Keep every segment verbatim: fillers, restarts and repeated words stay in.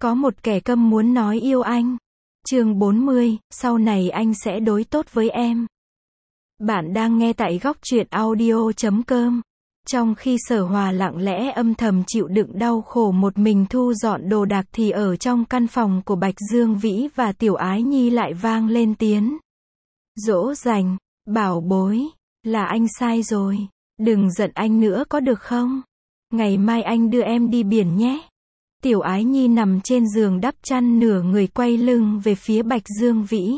Có một kẻ câm muốn nói yêu anh. Chương bốn mươi, sau này anh sẽ đối tốt với em. Bạn đang nghe tại góc truyện audio chấm com. Trong khi Sở Hòa lặng lẽ âm thầm chịu đựng đau khổ một mình thu dọn đồ đạc thì ở trong căn phòng của Bạch Dương Vĩ và Tiểu Ái Nhi lại vang lên tiếng dỗ dành. Bảo bối, là anh sai rồi. Đừng giận anh nữa có được không? Ngày mai anh đưa em đi biển nhé. Tiểu Ái Nhi nằm trên giường đắp chăn nửa người quay lưng về phía Bạch Dương Vĩ.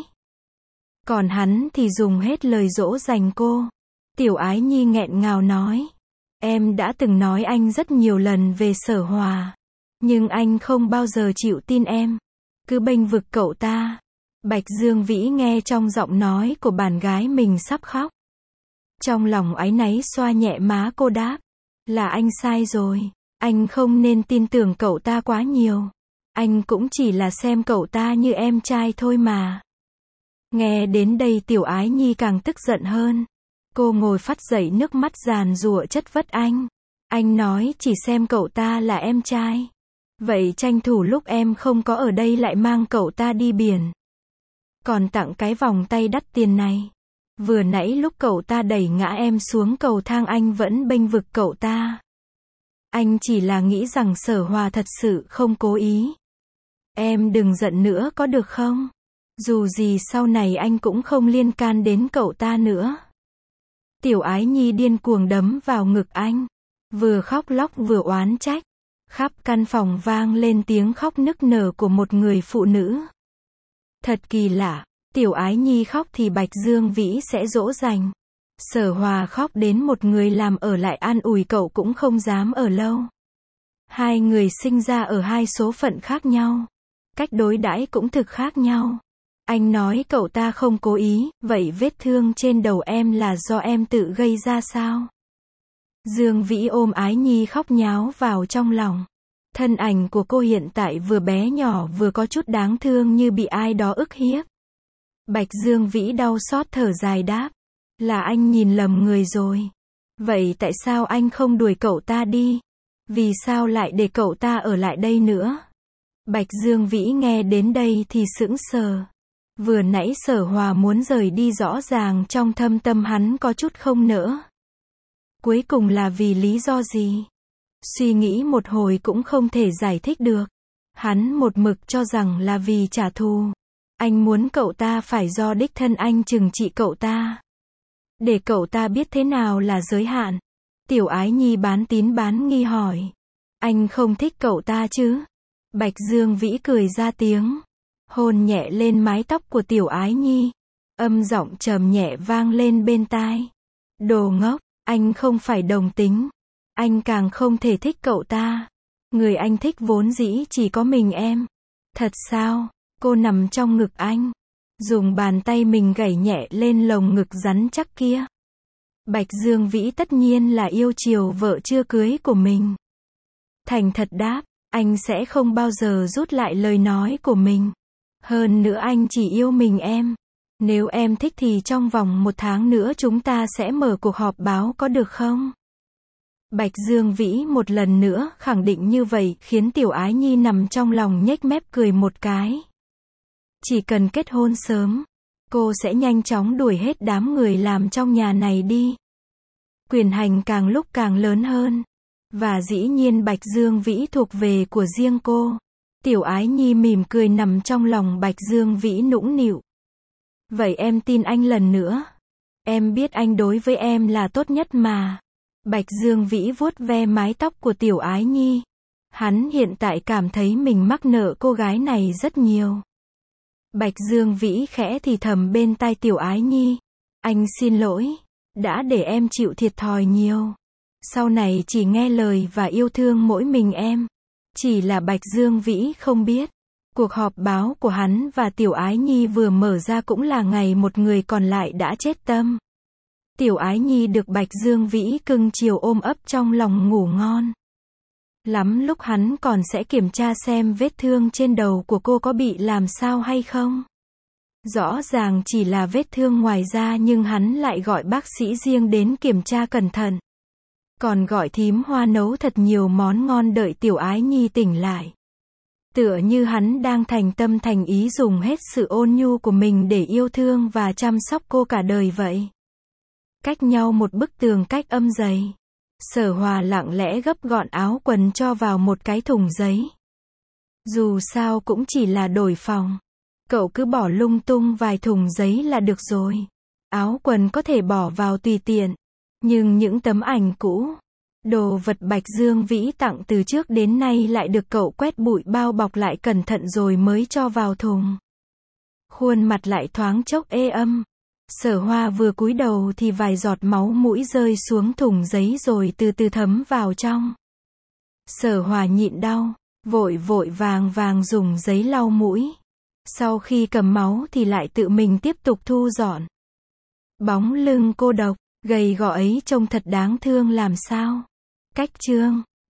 Còn hắn thì dùng hết lời dỗ dành cô. Tiểu Ái Nhi nghẹn ngào nói. Em đã từng nói anh rất nhiều lần về Sở Hòa. Nhưng anh không bao giờ chịu tin em. Cứ bênh vực cậu ta. Bạch Dương Vĩ nghe trong giọng nói của bạn gái mình sắp khóc. Trong lòng áy náy xoa nhẹ má cô đáp. Là anh sai rồi. Anh không nên tin tưởng cậu ta quá nhiều. Anh cũng chỉ là xem cậu ta như em trai thôi mà. Nghe đến đây Tiểu Ái Nhi càng tức giận hơn. Cô ngồi phắt dậy, nước mắt giàn giụa chất vấn anh. Anh nói chỉ xem cậu ta là em trai. Vậy tranh thủ lúc em không có ở đây lại mang cậu ta đi biển. Còn tặng cái vòng tay đắt tiền này. Vừa nãy lúc cậu ta đẩy ngã em xuống cầu thang anh vẫn bênh vực cậu ta. Anh chỉ là nghĩ rằng Sở Hòa thật sự không cố ý. Em đừng giận nữa có được không? Dù gì sau này anh cũng không liên can đến cậu ta nữa. Tiểu Ái Nhi điên cuồng đấm vào ngực anh. Vừa khóc lóc vừa oán trách. Khắp căn phòng vang lên tiếng khóc nức nở của một người phụ nữ. Thật kỳ lạ, Tiểu Ái Nhi khóc thì Bạch Dương Vĩ sẽ dỗ dành. Sở Hòa khóc đến một người làm ở lại an ủi cậu cũng không dám ở lâu. Hai người sinh ra ở hai số phận khác nhau. Cách đối đãi cũng thực khác nhau. Anh nói cậu ta không cố ý, vậy vết thương trên đầu em là do em tự gây ra sao? Dương Vĩ ôm Ái Nhi khóc nháo vào trong lòng. Thân ảnh của cô hiện tại vừa bé nhỏ vừa có chút đáng thương như bị ai đó ức hiếp. Bạch Dương Vĩ đau xót thở dài đáp. Là anh nhìn lầm người rồi. Vậy tại sao anh không đuổi cậu ta đi? Vì sao lại để cậu ta ở lại đây nữa? Bạch Dương Vĩ nghe đến đây thì sững sờ. Vừa nãy Sở Hòa muốn rời đi rõ ràng trong thâm tâm hắn có chút không nỡ. Cuối cùng là vì lý do gì? Suy nghĩ một hồi cũng không thể giải thích được. Hắn một mực cho rằng là vì trả thù. Anh muốn cậu ta phải do đích thân anh trừng trị cậu ta. Để cậu ta biết thế nào là giới hạn. Tiểu Ái Nhi bán tín bán nghi hỏi. Anh không thích cậu ta chứ? Bạch Dương Vĩ cười ra tiếng. Hôn nhẹ lên mái tóc của Tiểu Ái Nhi. Âm giọng trầm nhẹ vang lên bên tai. Đồ ngốc, anh không phải đồng tính. Anh càng không thể thích cậu ta. Người anh thích vốn dĩ chỉ có mình em. Thật sao? Cô nằm trong ngực anh. Dùng bàn tay mình gảy nhẹ lên lồng ngực rắn chắc kia. Bạch Dương Vĩ tất nhiên là yêu chiều vợ chưa cưới của mình. Thành thật đáp, anh sẽ không bao giờ rút lại lời nói của mình. Hơn nữa anh chỉ yêu mình em. Nếu em thích thì trong vòng một tháng nữa chúng ta sẽ mở cuộc họp báo có được không? Bạch Dương Vĩ một lần nữa khẳng định như vậy khiến Tiểu Ái Nhi nằm trong lòng nhếch mép cười một cái. Chỉ cần kết hôn sớm, cô sẽ nhanh chóng đuổi hết đám người làm trong nhà này đi. Quyền hành càng lúc càng lớn hơn. Và dĩ nhiên Bạch Dương Vĩ thuộc về của riêng cô. Tiểu Ái Nhi mỉm cười nằm trong lòng Bạch Dương Vĩ nũng nịu. Vậy em tin anh lần nữa. Em biết anh đối với em là tốt nhất mà. Bạch Dương Vĩ vuốt ve mái tóc của Tiểu Ái Nhi. Hắn hiện tại cảm thấy mình mắc nợ cô gái này rất nhiều. Bạch Dương Vĩ khẽ thì thầm bên tai Tiểu Ái Nhi. Anh xin lỗi. Đã để em chịu thiệt thòi nhiều. Sau này chỉ nghe lời và yêu thương mỗi mình em. Chỉ là Bạch Dương Vĩ không biết. Cuộc họp báo của hắn và Tiểu Ái Nhi vừa mở ra cũng là ngày một người còn lại đã chết tâm. Tiểu Ái Nhi được Bạch Dương Vĩ cưng chiều ôm ấp trong lòng ngủ ngon. Lắm lúc hắn còn sẽ kiểm tra xem vết thương trên đầu của cô có bị làm sao hay không. Rõ ràng chỉ là vết thương ngoài da nhưng hắn lại gọi bác sĩ riêng đến kiểm tra cẩn thận. Còn gọi thím Hoa nấu thật nhiều món ngon đợi Tiểu Ái Nhi tỉnh lại. Tựa như hắn đang thành tâm thành ý dùng hết sự ôn nhu của mình để yêu thương và chăm sóc cô cả đời vậy. Cách nhau một bức tường cách âm dày. Sở Hòa lặng lẽ gấp gọn áo quần cho vào một cái thùng giấy. Dù sao cũng chỉ là đổi phòng. Cậu cứ bỏ lung tung vài thùng giấy là được rồi. Áo quần có thể bỏ vào tùy tiện. Nhưng những tấm ảnh cũ, đồ vật Bạch Dương Vĩ tặng từ trước đến nay lại được cậu quét bụi bao bọc lại cẩn thận rồi mới cho vào thùng. Khuôn mặt lại thoáng chốc ê âm. Sở Hoa vừa cúi đầu thì vài giọt máu mũi rơi xuống thùng giấy rồi từ từ thấm vào trong. Sở Hoa nhịn đau, vội vội vàng vàng dùng giấy lau mũi. Sau khi cầm máu thì lại tự mình tiếp tục thu dọn. Bóng lưng cô độc, gầy gò ấy trông thật đáng thương làm sao. Cách chương